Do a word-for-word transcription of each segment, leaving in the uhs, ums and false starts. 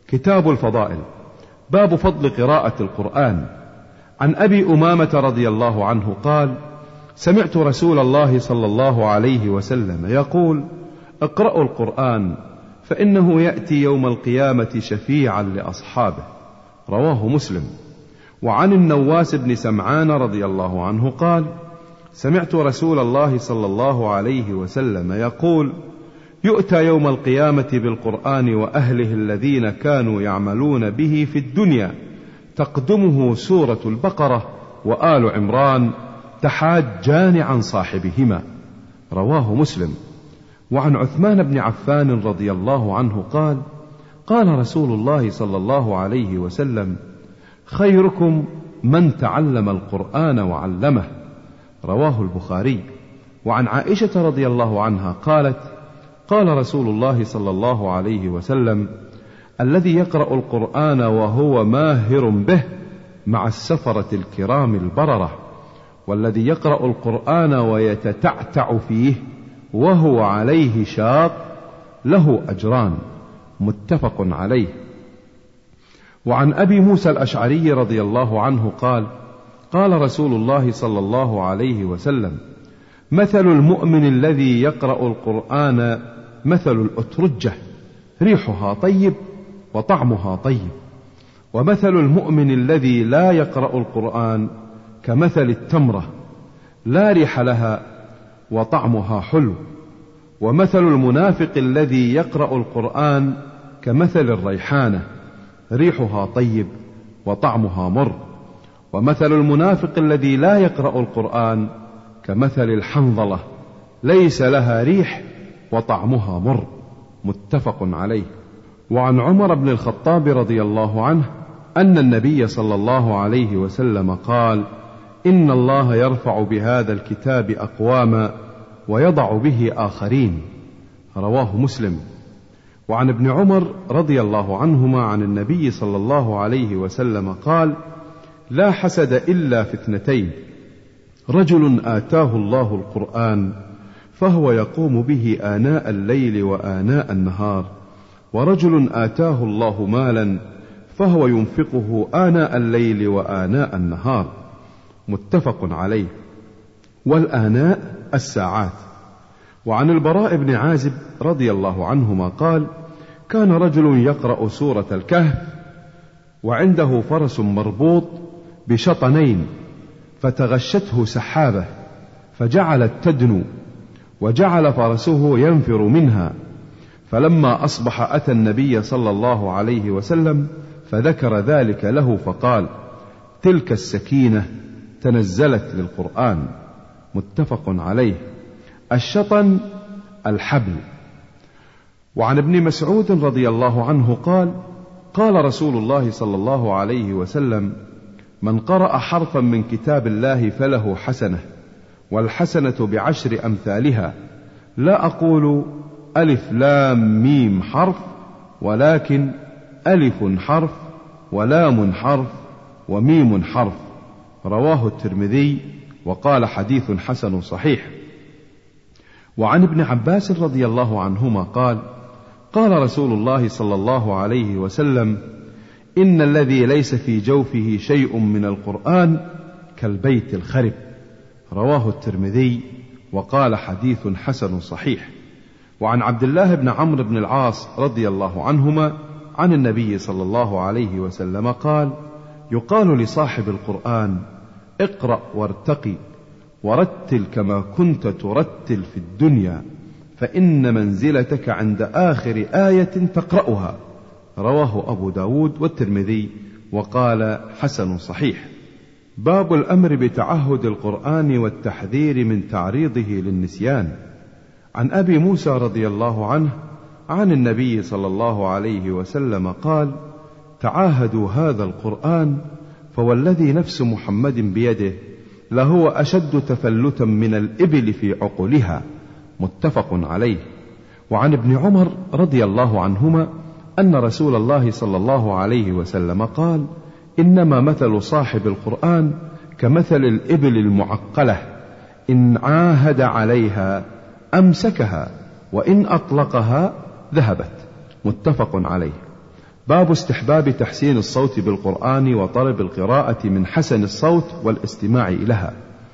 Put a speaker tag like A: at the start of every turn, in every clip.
A: كتاب الفضائل. باب فضل قراءة القرآن. عن أبي أمامة رضي الله عنه قال: سمعت رسول الله صلى الله عليه وسلم يقول: اقرأوا القرآن فإنه يأتي يوم القيامة شفيعا لأصحابه. رواه مسلم. وعن النواس بن سمعان رضي الله عنه قال: سمعت رسول الله صلى الله عليه وسلم يقول: يؤتى يوم القيامة بالقرآن وأهله الذين كانوا يعملون به في الدنيا، تقدمه سورة البقرة وآل عمران تحاجان عن صاحبهما. رواه مسلم. وعن عثمان بن عفان رضي الله عنه قال: قال رسول الله صلى الله عليه وسلم: خيركم من تعلم القرآن وعلمه. رواه البخاري. وعن عائشة رضي الله عنها قالت: قال رسول الله صلى الله عليه وسلم: الذي يقرأ القرآن وهو ماهر به مع السفرة الكرام البررة، والذي يقرأ القرآن ويتتعتع فيه وهو عليه شاق له أجران. متفق عليه. وعن أبي موسى الأشعري رضي الله عنه قال: قال رسول الله صلى الله عليه وسلم: مثل المؤمن الذي يقرأ القرآن مثل الأترجة، ريحها طيب وطعمها طيب. ومثل المؤمن الذي لا يقرأ القرآن كمثل التمرة، لا ريح لها وطعمها حلو. ومثل المنافق الذي يقرأ القرآن كمثل الريحانة، ريحها طيب وطعمها مر. ومثل المنافق الذي لا يقرأ القرآن كمثل الحنظلة، ليس لها ريح وطعمها مر. متفق عليه. وعن عمر بن الخطاب رضي الله عنه أن النبي صلى الله عليه وسلم قال: إن الله يرفع بهذا الكتاب أقواما ويضع به آخرين. رواه مسلم. وعن ابن عمر رضي الله عنهما عن النبي صلى الله عليه وسلم قال: لا حسد إلا في اثنتين: رجل آتاه الله القرآن فهو يقوم به آناء الليل وآناء النهار، ورجل آتاه الله مالا فهو ينفقه آناء الليل وآناء النهار. متفق عليه. والآناء الساعات. وعن البراء بن عازب رضي الله عنهما قال: كان رجل يقرأ سورة الكهف وعنده فرس مربوط بشطنين، فتغشته سحابة فجعلت تدنو، وجعل فرسه ينفر منها. فلما أصبح أتى النبي صلى الله عليه وسلم فذكر ذلك له فقال: تلك السكينة تنزلت للقرآن. متفق عليه. الشطن الحبل. وعن ابن مسعود رضي الله عنه قال: قال رسول الله صلى الله عليه وسلم: من قرأ حرفا من كتاب الله فله حسنة، والحسنة بعشر أمثالها، لا أقول ألف لام ميم حرف، ولكن ألف حرف ولام حرف وميم حرف. رواه الترمذي وقال حديث حسن صحيح. وعن ابن عباس رضي الله عنهما قال: قال رسول الله صلى الله عليه وسلم: إن الذي ليس في جوفه شيء من القرآن كالبيت الخرب. رواه الترمذي وقال حديث حسن صحيح. وعن عبد الله بن عمرو بن العاص رضي الله عنهما عن النبي صلى الله عليه وسلم قال: يقال لصاحب القرآن: اقرأ وارتقي ورتل كما كنت ترتل في الدنيا، فإن منزلتك عند آخر آية تقرأها. رواه أبو داود والترمذي وقال حسن صحيح. باب الأمر بتعهد القرآن والتحذير من تعريضه للنسيان. عن أبي موسى رضي الله عنه عن النبي صلى الله عليه وسلم قال: تعاهدوا هذا القرآن، فوالذي نفس محمد بيده لهو أشد تفلتا من الإبل في عقلها. متفق عليه. وعن ابن عمر رضي الله عنهما أن رسول الله صلى الله عليه وسلم قال: إنما مثل صاحب القرآن كمثل الإبل المعقلة، إن عاهد عليها أمسكها، وإن أطلقها ذهبت. متفق عليه. باب استحباب تحسين الصوت بالقرآن وطلب القراءة من حسن الصوت والاستماع لها.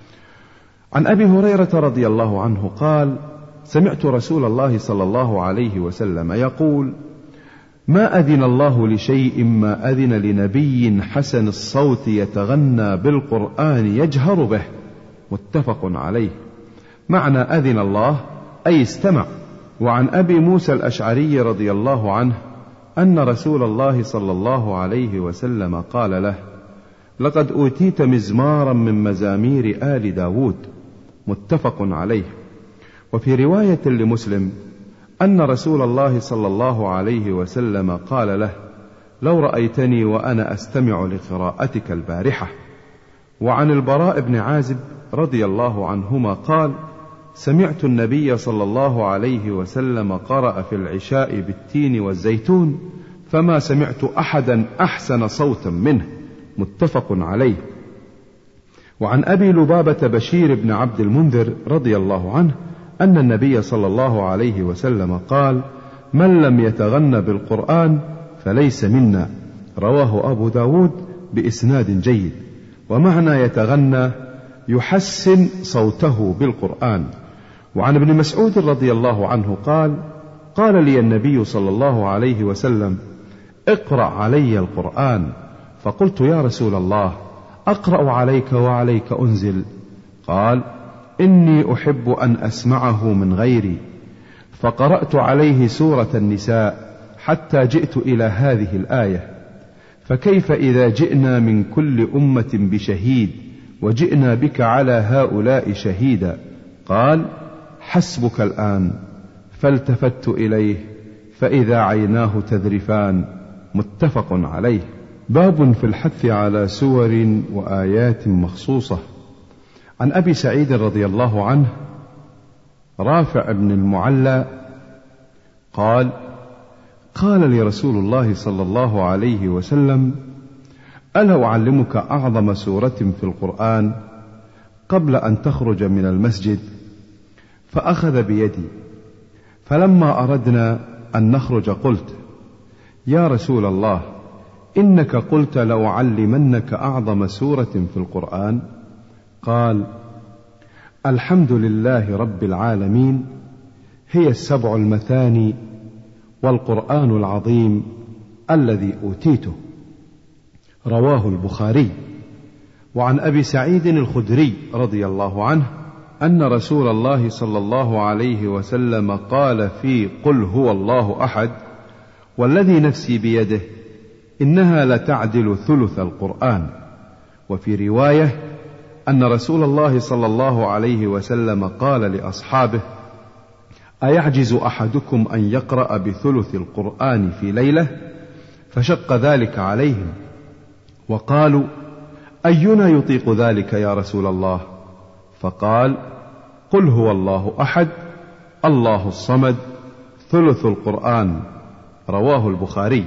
A: عن أبي هريرة رضي الله عنه قال: سمعت رسول الله صلى الله عليه وسلم يقول: ما أذن الله لشيء ما أذن لنبي حسن الصوت يتغنى بالقرآن يجهر به. متفق عليه. معنى أذن الله أي استمع. وعن أبي موسى الأشعري رضي الله عنه أن رسول الله صلى الله عليه وسلم قال له: لقد أوتيت مزمارا من مزامير آل داود. متفق عليه. وفي رواية لمسلم أن رسول الله صلى الله عليه وسلم قال له: لو رأيتني وأنا أستمع لقراءتك البارحة. وعن البراء بن عازب رضي الله عنهما قال: سمعت النبي صلى الله عليه وسلم قرأ في العشاء بالتين والزيتون فما سمعت أحدا أحسن صوتا منه. متفق عليه. وعن أبي لبابة بشير بن عبد المنذر رضي الله عنه أن النبي صلى الله عليه وسلم قال: من لم يتغن بالقرآن فليس منا. رواه أبو داود بإسناد جيد. ومعنى يتغنى يحسن صوته بالقرآن. وعن ابن مسعود رضي الله عنه قال: قال لي النبي صلى الله عليه وسلم: اقرأ علي القرآن. فقلت: يا رسول الله، أقرأ عليك وعليك أنزل؟ قال: إني أحب أن أسمعه من غيري. فقرأت عليه سورة النساء حتى جئت إلى هذه الآية: فكيف إذا جئنا من كل أمة بشهيد وجئنا بك على هؤلاء شهيدا؟ قال: حسبك الآن. فالتفت إليه فإذا عيناه تذرفان. متفق عليه. باب في الحث على سور وآيات مخصوصة. عن أبي سعيد رضي الله عنه رافع بن المعلى قال: قال لي رسول الله صلى الله عليه وسلم: ألا أعلمك أعظم سورة في القرآن قبل أن تخرج من المسجد؟ فأخذ بيدي، فلما أردنا أن نخرج قلت: يا رسول الله، إنك قلت لأعلمنك أعظم سورة في القرآن. قال: الحمد لله رب العالمين، هي السبع المثاني والقرآن العظيم الذي أوتيته. رواه البخاري. وعن أبي سعيد الخدري رضي الله عنه أن رسول الله صلى الله عليه وسلم قال في قل هو الله أحد: والذي نفسي بيده إنها لتعدل ثلث القرآن. وفي رواية أن رسول الله صلى الله عليه وسلم قال لأصحابه: أيعجز أحدكم أن يقرأ بثلث القرآن في ليلة؟ فشق ذلك عليهم، وقالوا: أينا يطيق ذلك يا رسول الله؟ فقال: قل هو الله أحد الله الصمد ثلث القرآن. رواه البخاري.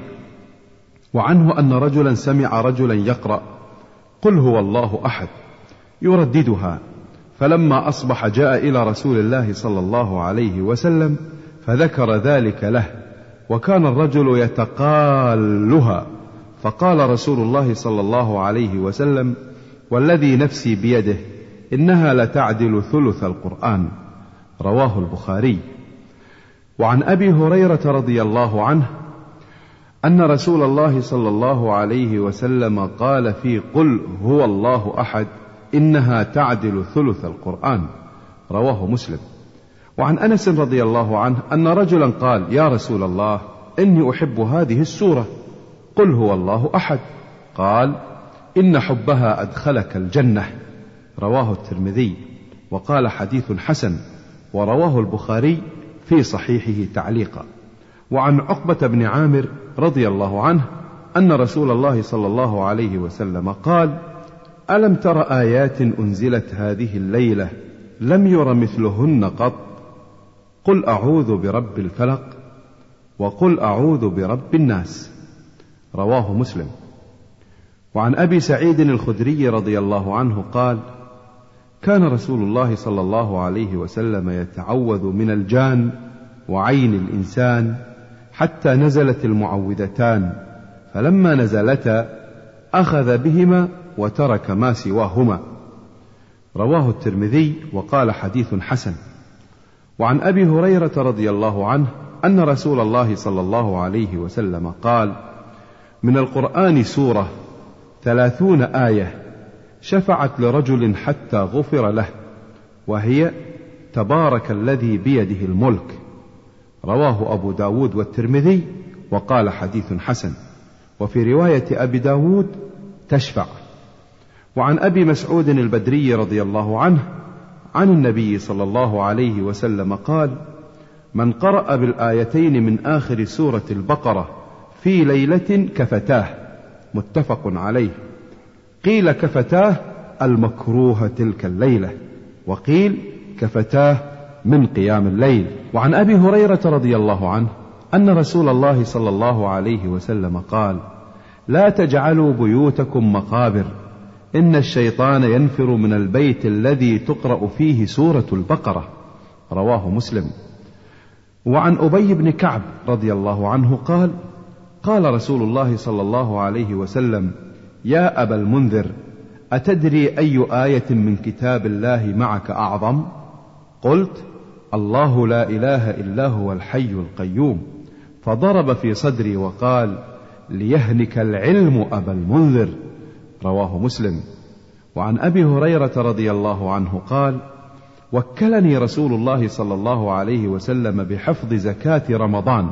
A: وعنه أن رجلا سمع رجلا يقرأ قل هو الله أحد يرددها، فلما أصبح جاء إلى رسول الله صلى الله عليه وسلم فذكر ذلك له، وكان الرجل يتقالها، فقال رسول الله صلى الله عليه وسلم: والذي نفسي بيده إنها لتعدل ثلث القرآن. رواه البخاري. وعن أبي هريرة رضي الله عنه أن رسول الله صلى الله عليه وسلم قال في قل هو الله أحد: إنها تعدل ثلث القرآن. رواه مسلم. وعن أنس رضي الله عنه أن رجلا قال: يا رسول الله، إني أحب هذه السورة قل هو الله أحد. قال: إن حبها أدخلك الجنة. رواه الترمذي، وقال حديث حسن، ورواه البخاري في صحيحه تعليقا. وعن عقبة بن عامر رضي الله عنه أن رسول الله صلى الله عليه وسلم قال: ألم تر آيات أنزلت هذه الليلة لم ير مثلهن قط؟ قل أعوذ برب الفلق وقل أعوذ برب الناس. رواه مسلم. وعن أبي سعيد الخدري رضي الله عنه قال: كان رسول الله صلى الله عليه وسلم يتعوذ من الجان وعين الإنسان حتى نزلت المعوذتان فلما نزلتا أخذ بهما وترك ما سواهما. رواه الترمذي وقال حديث حسن. وعن أبي هريرة رضي الله عنه أن رسول الله صلى الله عليه وسلم قال: من القرآن سورة ثلاثون آية شفعت لرجل حتى غفر له، وهي تبارك الذي بيده الملك. رواه أبو داود والترمذي وقال حديث حسن. وفي رواية أبي داود تشفع. وعن أبي مسعود البدري رضي الله عنه عن النبي صلى الله عليه وسلم قال: من قرأ بالآيتين من آخر سورة البقرة في ليلة كفتاه. متفق عليه. قيل كفتاه المكروه تلك الليلة، وقيل كفتاه من قيام الليل. وعن أبي هريرة رضي الله عنه أن رسول الله صلى الله عليه وسلم قال: لا تجعلوا بيوتكم مقابر، إن الشيطان ينفر من البيت الذي تقرأ فيه سورة البقرة. رواه مسلم. وعن أبي بن كعب رضي الله عنه قال: قال رسول الله صلى الله عليه وسلم: يا أبا المنذر، أتدري أي آية من كتاب الله معك أعظم؟ قلت: الله لا إله إلا هو الحي القيوم. فضرب في صدري وقال: ليهنك العلم أبا المنذر. رواه مسلم. وعن أبي هريرة رضي الله عنه قال: وكلني رسول الله صلى الله عليه وسلم بحفظ زكاة رمضان،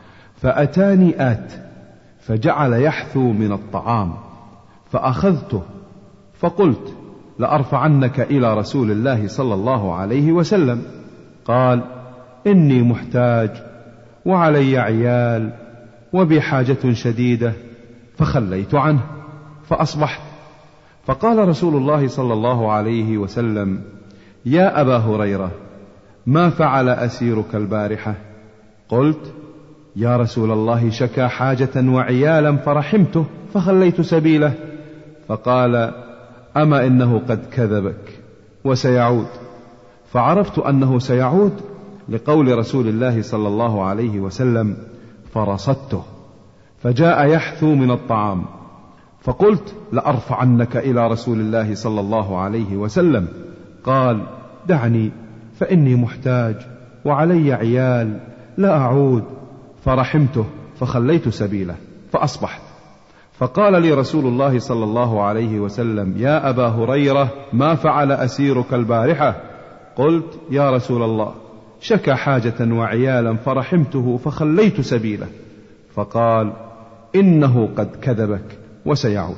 A: فأتاني آت فجعل يحثو من الطعام، فأخذته فقلت: لأرفعنك إلى رسول الله صلى الله عليه وسلم. قال: إني محتاج وعلي عيال وبحاجة شديدة، فخليت عنه فأصبحت. فقال رسول الله صلى الله عليه وسلم: يا أبا هريرة، ما فعل أسيرك البارحة؟ قلت: يا رسول الله، شكا حاجة وعيالا فرحمته فخليت سبيله. فقال: أما إنه قد كذبك وسيعود. فعرفت أنه سيعود لقول رسول الله صلى الله عليه وسلم: فرصدته، فجاء يحثو من الطعام، فقلت: لأرفعنك إلى رسول الله صلى الله عليه وسلم. قال: دعني فإني محتاج وعلي عيال لا أعود. فرحمته فخليت سبيله فأصبحت. فقال لي رسول الله صلى الله عليه وسلم: يا أبا هريرة، ما فعل أسيرك البارحة؟ قلت: يا رسول الله، شكا حاجة وعيالا فرحمته فخليت سبيله. فقال: إنه قد كذبك وسيعود.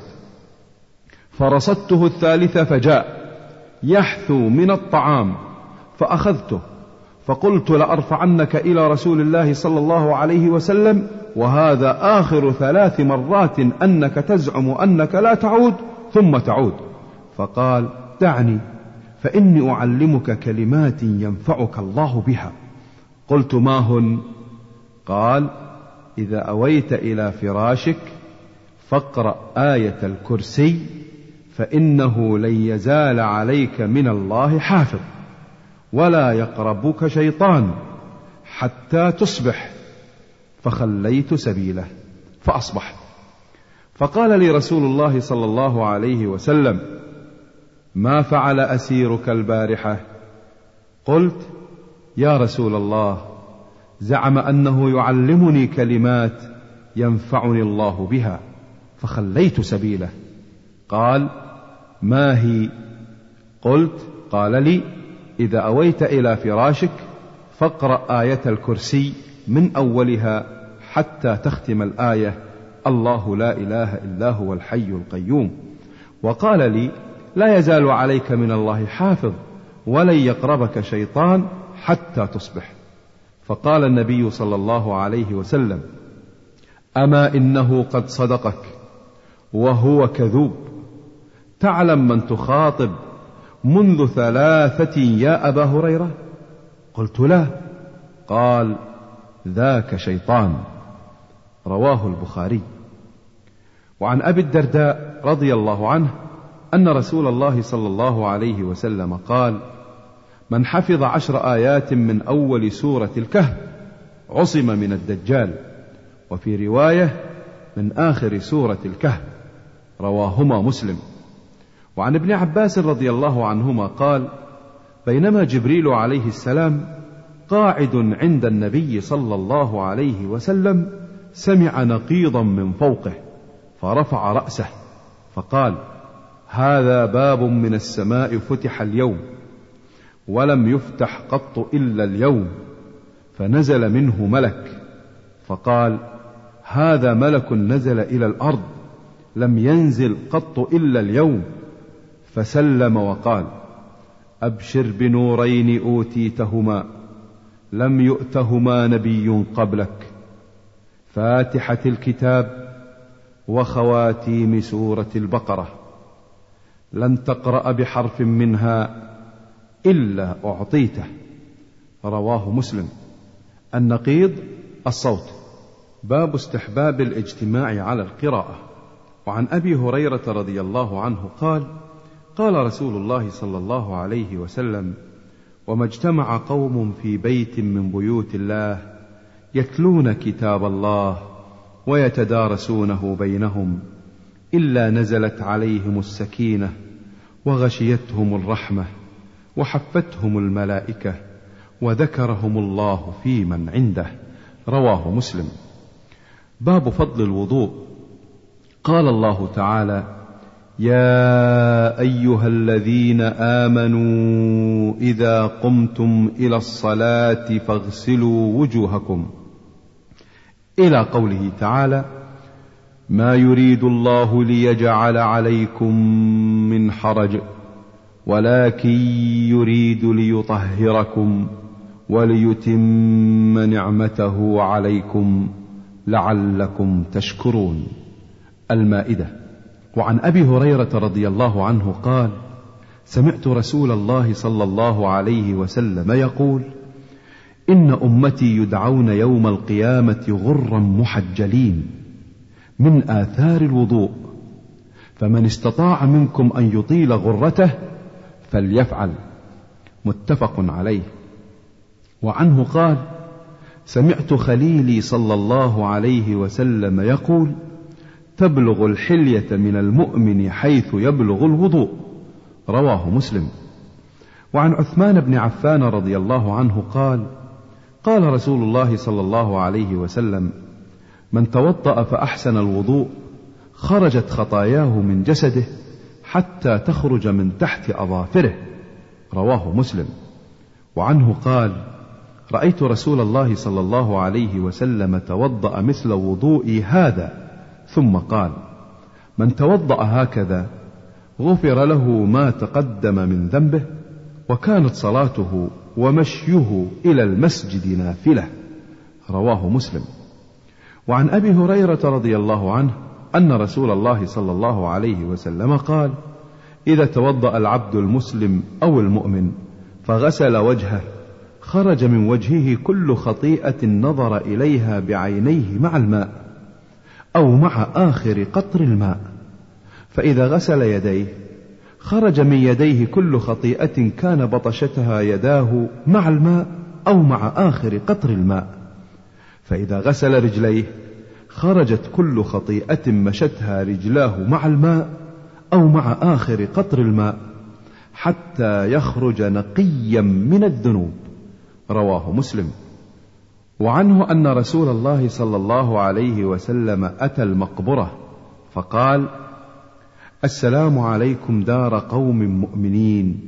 A: فرصدته الثالثة فجاء يحثو من الطعام، فأخذته فقلت: لأرفعنك إلى رسول الله صلى الله عليه وسلم، وهذا آخر ثلاث مرات أنك تزعم أنك لا تعود ثم تعود. فقال: دعني فإني أعلمك كلمات ينفعك الله بها. قلت: ما هن؟ قال: إذا أويت إلى فراشك فاقرأ آية الكرسي، فإنه لن يزال عليك من الله حافظ، ولا يقربك شيطان حتى تصبح. فخليت سبيله فأصبحت. فقال لي رسول الله صلى الله عليه وسلم: ما فعل أسيرك البارحة؟ قلت: يا رسول الله، زعم أنه يعلمني كلمات ينفعني الله بها، فخليت سبيله. قال: ما هي؟ قلت: قال لي: إذا أويت إلى فراشك فاقرأ آية الكرسي من أولها حتى تختم الآية: الله لا إله إلا هو الحي القيوم. وقال لي: لا يزال عليك من الله حافظ، ولن يقربك شيطان حتى تصبح. فقال النبي صلى الله عليه وسلم: أما إنه قد صدقك وهو كذوب. تعلم من تخاطب منذ ثلاثة يا أبا هريرة؟ قلت: لا. قال: ذاك شيطان. رواه البخاري. وعن أبي الدرداء رضي الله عنه أن رسول الله صلى الله عليه وسلم قال: من حفظ عشر آيات من أول سورة الكهف عصم من الدجال. وفي رواية: من آخر سورة الكهف، رواهما مسلم. وعن ابن عباس رضي الله عنهما قال: بينما جبريل عليه السلام قاعد عند النبي صلى الله عليه وسلم سمع نقيضا من فوقه، فرفع رأسه فقال: هذا باب من السماء فتح اليوم ولم يفتح قط إلا اليوم. فنزل منه ملك فقال: هذا ملك نزل إلى الأرض لم ينزل قط إلا اليوم. فسلم وقال: أبشر بنورين أوتيتهما لم يؤتهما نبي قبلك، فاتحة الكتاب وخواتيم سورة البقرة، لن تقرأ بحرف منها إلا أعطيته. رواه مسلم. النقيض الصوت. باب استحباب الاجتماع على القراءة. وعن أبي هريرة رضي الله عنه قال: قال رسول الله صلى الله عليه وسلم: وما اجتمع قوم في بيت من بيوت الله يتلون كتاب الله ويتدارسونه بينهم إلا نزلت عليهم السكينة وغشيتهم الرحمة وحفتهم الملائكة وذكرهم الله في من عنده. رواه مسلم. باب فضل الوضوء. قال الله تعالى: يا أيها الذين آمنوا إذا قمتم إلى الصلاة فاغسلوا وجوهكم، إلى قوله تعالى: ما يريد الله ليجعل عليكم من حرج ولكن يريد ليطهركم وليتم نعمته عليكم لعلكم تشكرون. المائدة. وعن أبي هريرة رضي الله عنه قال: سمعت رسول الله صلى الله عليه وسلم يقول: إن أمتي يدعون يوم القيامة غرا محجلين من آثار الوضوء، فمن استطاع منكم أن يطيل غرته فليفعل. متفق عليه. وعنه قال: سمعت خليلي صلى الله عليه وسلم يقول: تبلغ الحلية من المؤمن حيث يبلغ الوضوء. رواه مسلم. وعن عثمان بن عفان رضي الله عنه قال: قال رسول الله صلى الله عليه وسلم: من توضأ فأحسن الوضوء خرجت خطاياه من جسده حتى تخرج من تحت أظافره. رواه مسلم. وعنه قال: رأيت رسول الله صلى الله عليه وسلم توضأ مثل وضوئي هذا، ثم قال: من توضأ هكذا غفر له ما تقدم من ذنبه، وكانت صلاته ومشيه إلى المسجد نافلة. رواه مسلم. وعن أبي هريرة رضي الله عنه أن رسول الله صلى الله عليه وسلم قال: إذا توضأ العبد المسلم أو المؤمن فغسل وجهه خرج من وجهه كل خطيئة نظر إليها بعينيه مع الماء أو مع آخر قطر الماء، فإذا غسل يديه خرج من يديه كل خطيئة كان بطشتها يداه مع الماء أو مع آخر قطر الماء، فإذا غسل رجليه خرجت كل خطيئة مشتها رجلاه مع الماء أو مع آخر قطر الماء حتى يخرج نقيا من الذنوب. رواه مسلم. وعنه أن رسول الله صلى الله عليه وسلم أتى المقبرة فقال: السلام عليكم دار قوم مؤمنين،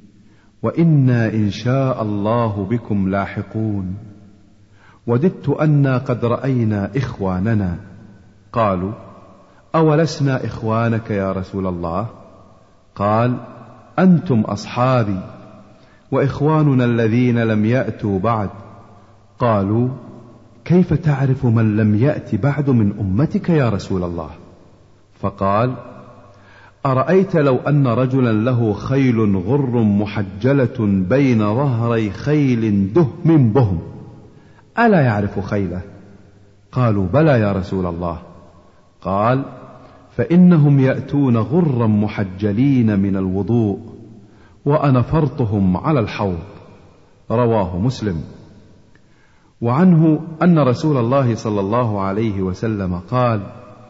A: وإنا إن شاء الله بكم لاحقون، وددت أنا قد رأينا إخواننا. قالوا: أولسنا إخوانك يا رسول الله؟ قال: أنتم أصحابي وإخواننا الذين لم يأتوا بعد. قالوا: كيف تعرف من لم يأت بعد من أمتك يا رسول الله؟ فقال: أرأيت لو أن رجلا له خيل غر محجلة بين ظهري خيل دهم بهم، ألا يعرف خيله؟ قالوا: بلى يا رسول الله. قال: فإنهم يأتون غرا محجلين من الوضوء، وأنا فرطهم على الحوض. رواه مسلم. وعنه أن رسول الله صلى الله عليه وسلم قال: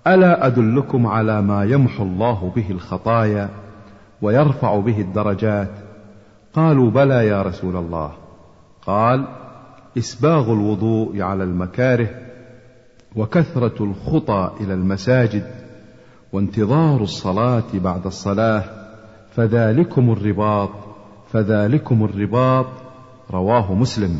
A: ألا أدلكم على ما يمحو الله به الخطايا ويرفع به الدرجات؟ قالوا بلى يا رسول الله. قال: إسباغ الوضوء على المكاره، وكثرة الخطى إلى المساجد، وانتظار الصلاة بعد الصلاة، فذلكم الرباط فذلكم الرباط. رواه مسلم.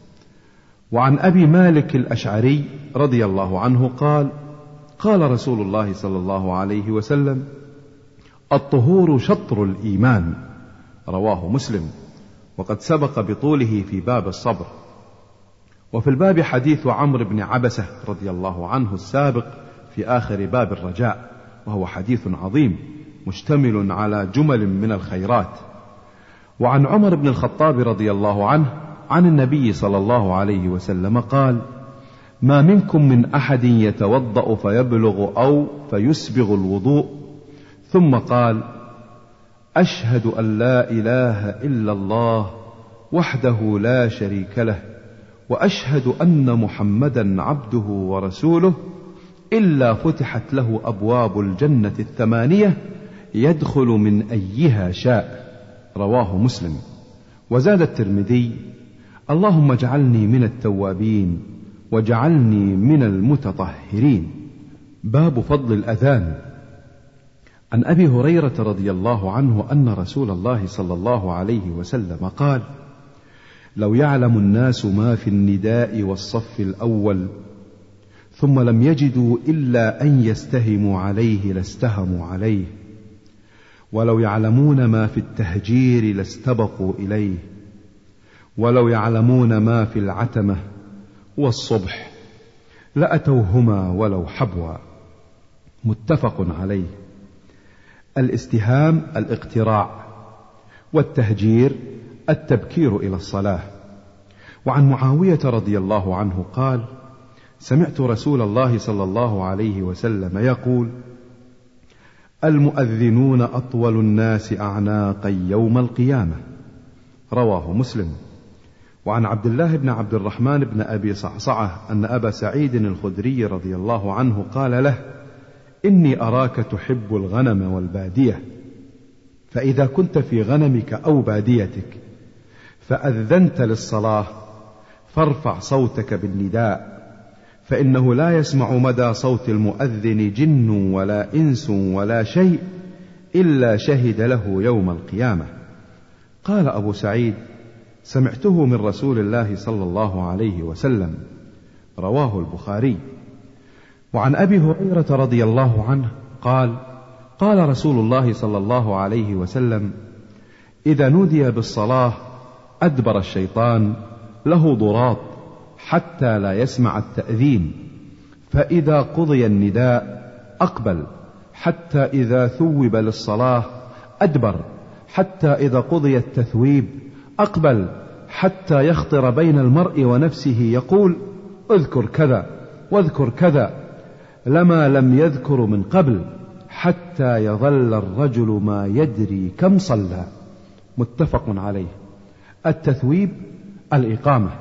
A: وعن أبي مالك الأشعري رضي الله عنه قال: قال رسول الله صلى الله عليه وسلم: الطهور شطر الإيمان. رواه مسلم، وقد سبق بطوله في باب الصبر. وفي الباب حديث عمرو بن عبسة رضي الله عنه السابق في آخر باب الرجاء، وهو حديث عظيم مشتمل على جمل من الخيرات. وعن عمر بن الخطاب رضي الله عنه عن النبي صلى الله عليه وسلم قال: ما منكم من أحد يتوضأ فيبلغ أو فيسبغ الوضوء ثم قال: أشهد أن لا إله إلا الله وحده لا شريك له، وأشهد أن محمدا عبده ورسوله، إلا فتحت له أبواب الجنة الثمانية يدخل من أيها شاء. رواه مسلم. وزاد الترمذي: اللهم اجعلني من التوابين واجعلني من المتطهرين. باب فضل الأذان. عن أبي هريرة رضي الله عنه أن رسول الله صلى الله عليه وسلم قال: لو يعلم الناس ما في النداء والصف الأول ثم لم يجدوا إلا أن يستهموا عليه لاستهموا عليه، ولو يعلمون ما في التهجير لاستبقوا إليه، ولو يعلمون ما في العتمة والصبح لأتوهما ولو حبوا. متفق عليه. الاستهام الاقتراع، والتهجير التبكير إلى الصلاة. وعن معاوية رضي الله عنه قال: سمعت رسول الله صلى الله عليه وسلم يقول: المؤذنون أطول الناس أعناقا يوم القيامة. رواه مسلم. وعن عبد الله بن عبد الرحمن بن أبي صعصعة أن أبا سعيد الخدري رضي الله عنه قال له: إني أراك تحب الغنم والبادية، فإذا كنت في غنمك أو باديتك فأذنت للصلاة فارفع صوتك بالنداء، فإنه لا يسمع مدى صوت المؤذن جن ولا إنس ولا شيء إلا شهد له يوم القيامة. قال أبو سعيد: سمعته من رسول الله صلى الله عليه وسلم. رواه البخاري. وعن أبي هريرة رضي الله عنه قال: قال رسول الله صلى الله عليه وسلم: إذا نودي بالصلاة أدبر الشيطان له ضراط حتى لا يسمع التأذين، فإذا قضي النداء أقبل حتى إذا ثوب للصلاة أدبر، حتى إذا قضي التثويب أقبل، حتى يخطر بين المرء ونفسه يقول: اذكر كذا واذكر كذا، لما لم يذكر من قبل، حتى يظل الرجل ما يدري كم صلى. متفق عليه. التثويب الإقامة.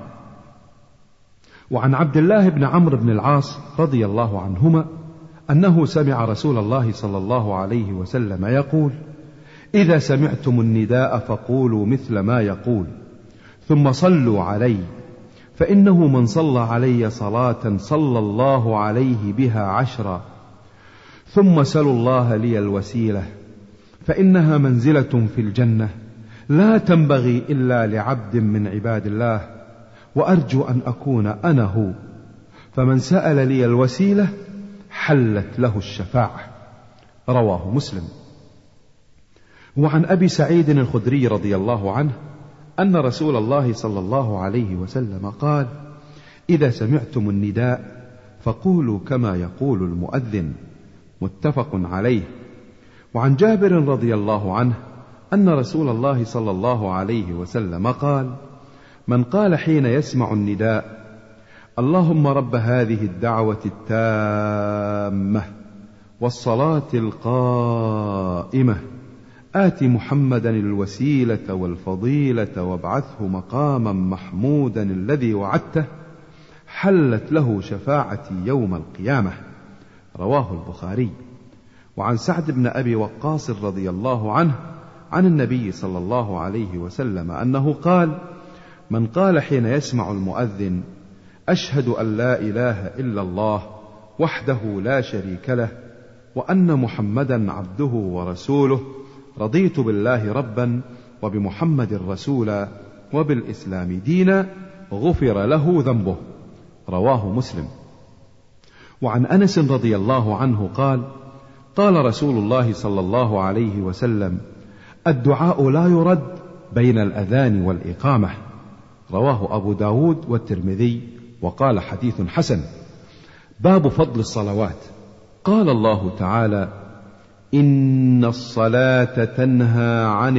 A: وعن عبد الله بن عمرو بن العاص رضي الله عنهما أنه سمع رسول الله صلى الله عليه وسلم يقول: إذا سمعتم النداء فقولوا مثل ما يقول، ثم صلوا علي، فإنه من صلى علي صلاة صلى الله عليه بها عشرا، ثم سلوا الله لي الوسيلة، فإنها منزلة في الجنة لا تنبغي إلا لعبد من عباد الله، وأرجو أن أكون أنا هو، فمن سأل لي الوسيلة حلت له الشفاعة. رواه مسلم. وعن أبي سعيد الخدري رضي الله عنه أن رسول الله صلى الله عليه وسلم قال: إذا سمعتم النداء فقولوا كما يقول المؤذن. متفق عليه. وعن جابر رضي الله عنه أن رسول الله صلى الله عليه وسلم قال: من قال حين يسمع النداء: اللهم رب هذه الدعوة التامة والصلاة القائمة آت محمدا الوسيلة والفضيلة وابعثه مقاما محمودا الذي وعدته، حلت له شفاعتي يوم القيامة. رواه البخاري. وعن سعد بن أبي وقاص رضي الله عنه عن النبي صلى الله عليه وسلم أنه قال: من قال حين يسمع المؤذن: أشهد أن لا إله إلا الله وحده لا شريك له وأن محمدا عبده ورسوله، رضيت بالله ربا وبمحمد رسولا وبالإسلام دينا، غفر له ذنبه. رواه مسلم. وعن أنس رضي الله عنه قال: قال رسول الله صلى الله عليه وسلم: الدعاء لا يرد بين الأذان والإقامة. رواه أبو داود والترمذي وقال حديث حسن. باب فضل الصلوات. قال الله تعالى: إن الصلاة تنهى عن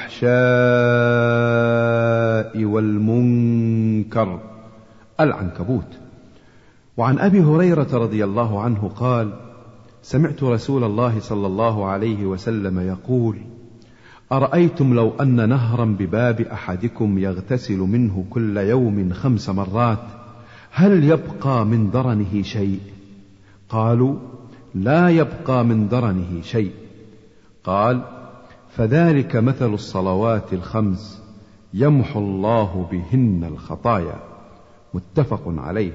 A: الفحشاء والمنكر. العنكبوت. وعن أبي هريرة رضي الله عنه قال: سمعت رسول الله صلى الله عليه وسلم يقول: أرأيتم لو أن نهرا بباب أحدكم يغتسل منه كل يوم خمس مرات هل يبقى من درنه شيء؟ قالوا: لا يبقى من درنه شيء. قال: فذلك مثل الصلوات الخمس يمحو الله بهن الخطايا. متفق عليه.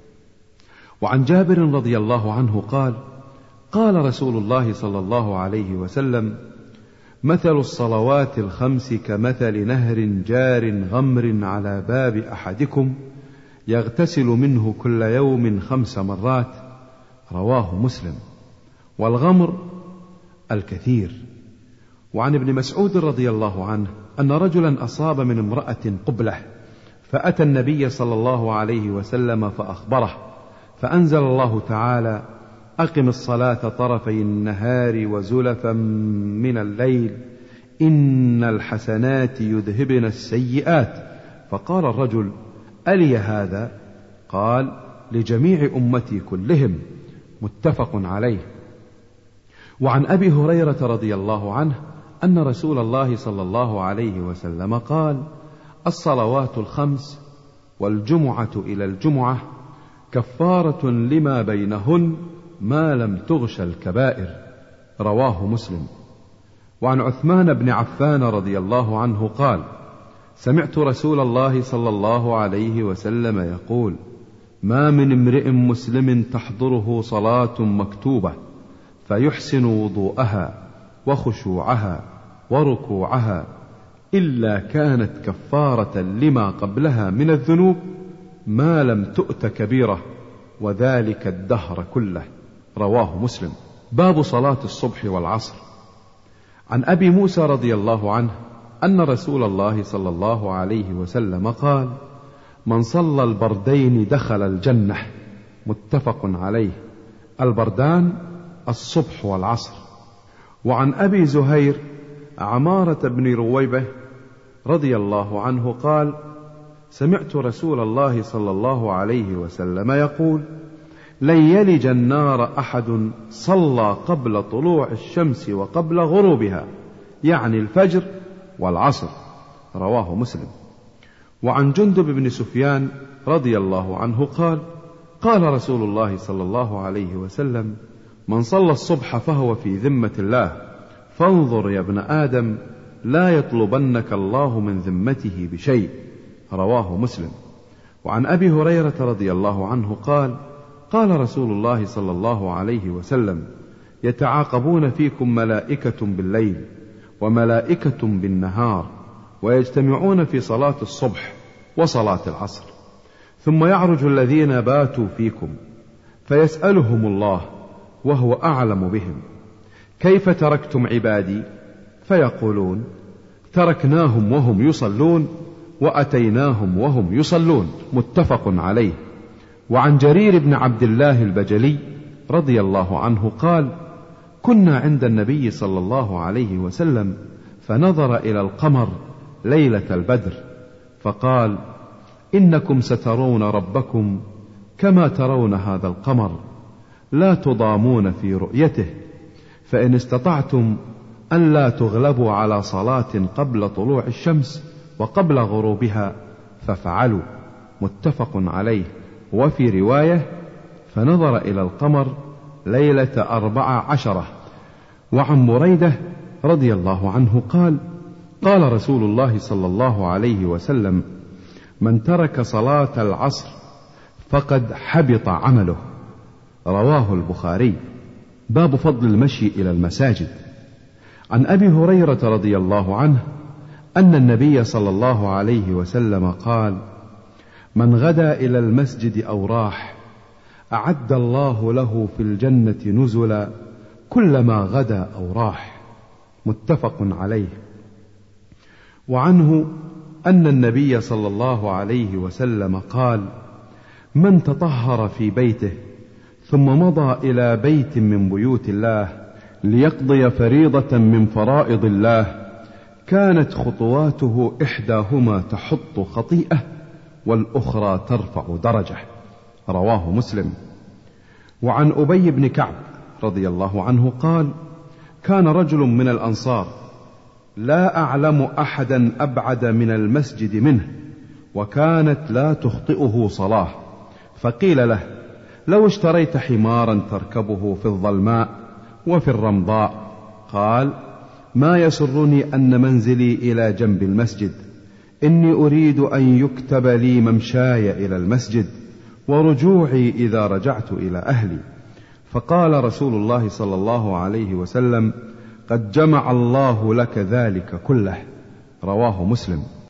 A: وعن جابر رضي الله عنه قال: قال رسول الله صلى الله عليه وسلم: مثل الصلوات الخمس كمثل نهر جار غمر على باب أحدكم يغتسل منه كل يوم خمس مرات. رواه مسلم. والغمر الكثير. وعن ابن مسعود رضي الله عنه أن رجلا أصاب من امرأة قبلة، فأتى النبي صلى الله عليه وسلم فأخبره، فأنزل الله تعالى: أقم الصلاة طرفي النهار وزلفا من الليل إن الحسنات يذهبن السيئات. فقال الرجل: ألي هذا؟ قال: لجميع أمتي كلهم. متفق عليه. وعن أبي هريرة رضي الله عنه أن رسول الله صلى الله عليه وسلم قال: الصلوات الخمس والجمعة إلى الجمعة كفارة لما بينهن ما لم تغش الكبائر. رواه مسلم. وعن عثمان بن عفان رضي الله عنه قال: سمعت رسول الله صلى الله عليه وسلم يقول: ما من امرئ مسلم تحضره صلاة مكتوبة فيحسن وضوءها وخشوعها وركوعها إلا كانت كفارة لما قبلها من الذنوب ما لم تؤت كبيرة، وذلك الدهر كله. رواه مسلم. باب صلاة الصبح والعصر. عن أبي موسى رضي الله عنه أن رسول الله صلى الله عليه وسلم قال: من صلى البردين دخل الجنة. متفق عليه. البردان الصبح والعصر. وعن أبي زهير عمارة بن رويبة رضي الله عنه قال: سمعت رسول الله صلى الله عليه وسلم يقول: لن يلج النار أحد صلى قبل طلوع الشمس وقبل غروبها، يعني الفجر والعصر. رواه مسلم. وعن جندب بن سفيان رضي الله عنه قال: قال رسول الله صلى الله عليه وسلم: من صلى الصبح فهو في ذمة الله، فانظر يا ابن آدم لا يطلبنك الله من ذمته بشيء. رواه مسلم. وعن أبي هريرة رضي الله عنه قال: قال رسول الله صلى الله عليه وسلم: يتعاقبون فيكم ملائكة بالليل وملائكة بالنهار، ويجتمعون في صلاة الصبح وصلاة العصر، ثم يعرج الذين باتوا فيكم فيسألهم الله وهو أعلم بهم: كيف تركتم عبادي؟ فيقولون: تركناهم وهم يصلون وأتيناهم وهم يصلون. متفق عليه. وعن جرير بن عبد الله البجلي رضي الله عنه قال: كنا عند النبي صلى الله عليه وسلم فنظر إلى القمر ليلة البدر فقال: إنكم سترون ربكم كما ترون هذا القمر، لا تضامون في رؤيته، فإن استطعتم أن لا تغلبوا على صلاة قبل طلوع الشمس وقبل غروبها ففعلوا. متفق عليه. وفي رواية: فنظر إلى القمر ليلة أربع عشرة. وعن بريدة رضي الله عنه قال قال رسول الله صلى الله عليه وسلم: من ترك صلاة العصر فقد حبط عمله. رواه البخاري. باب فضل المشي إلى المساجد. عن أبي هريرة رضي الله عنه أن النبي صلى الله عليه وسلم قال: من غدا إلى المسجد أو راح أعد الله له في الجنة نزلا كلما غدا أو راح. متفق عليه. وعنه أن النبي صلى الله عليه وسلم قال: من تطهر في بيته ثم مضى إلى بيت من بيوت الله ليقضي فريضة من فرائض الله كانت خطواته إحداهما تحط خطيئة والأخرى ترفع درجة. رواه مسلم. وعن أبي بن كعب رضي الله عنه قال: كان رجل من الأنصار لا أعلم أحدا أبعد من المسجد منه وكانت لا تخطئه صلاة، فقيل له: لو اشتريت حمارا تركبه في الظلماء وفي الرمضاء. قال: ما يسرني أن منزلي إلى جنب المسجد، إني أريد أن يكتب لي ممشاي إلى المسجد ورجوعي إذا رجعت إلى أهلي. فقال رسول الله صلى الله عليه وسلم: قد جمع الله لك ذلك كله. رواه مسلم.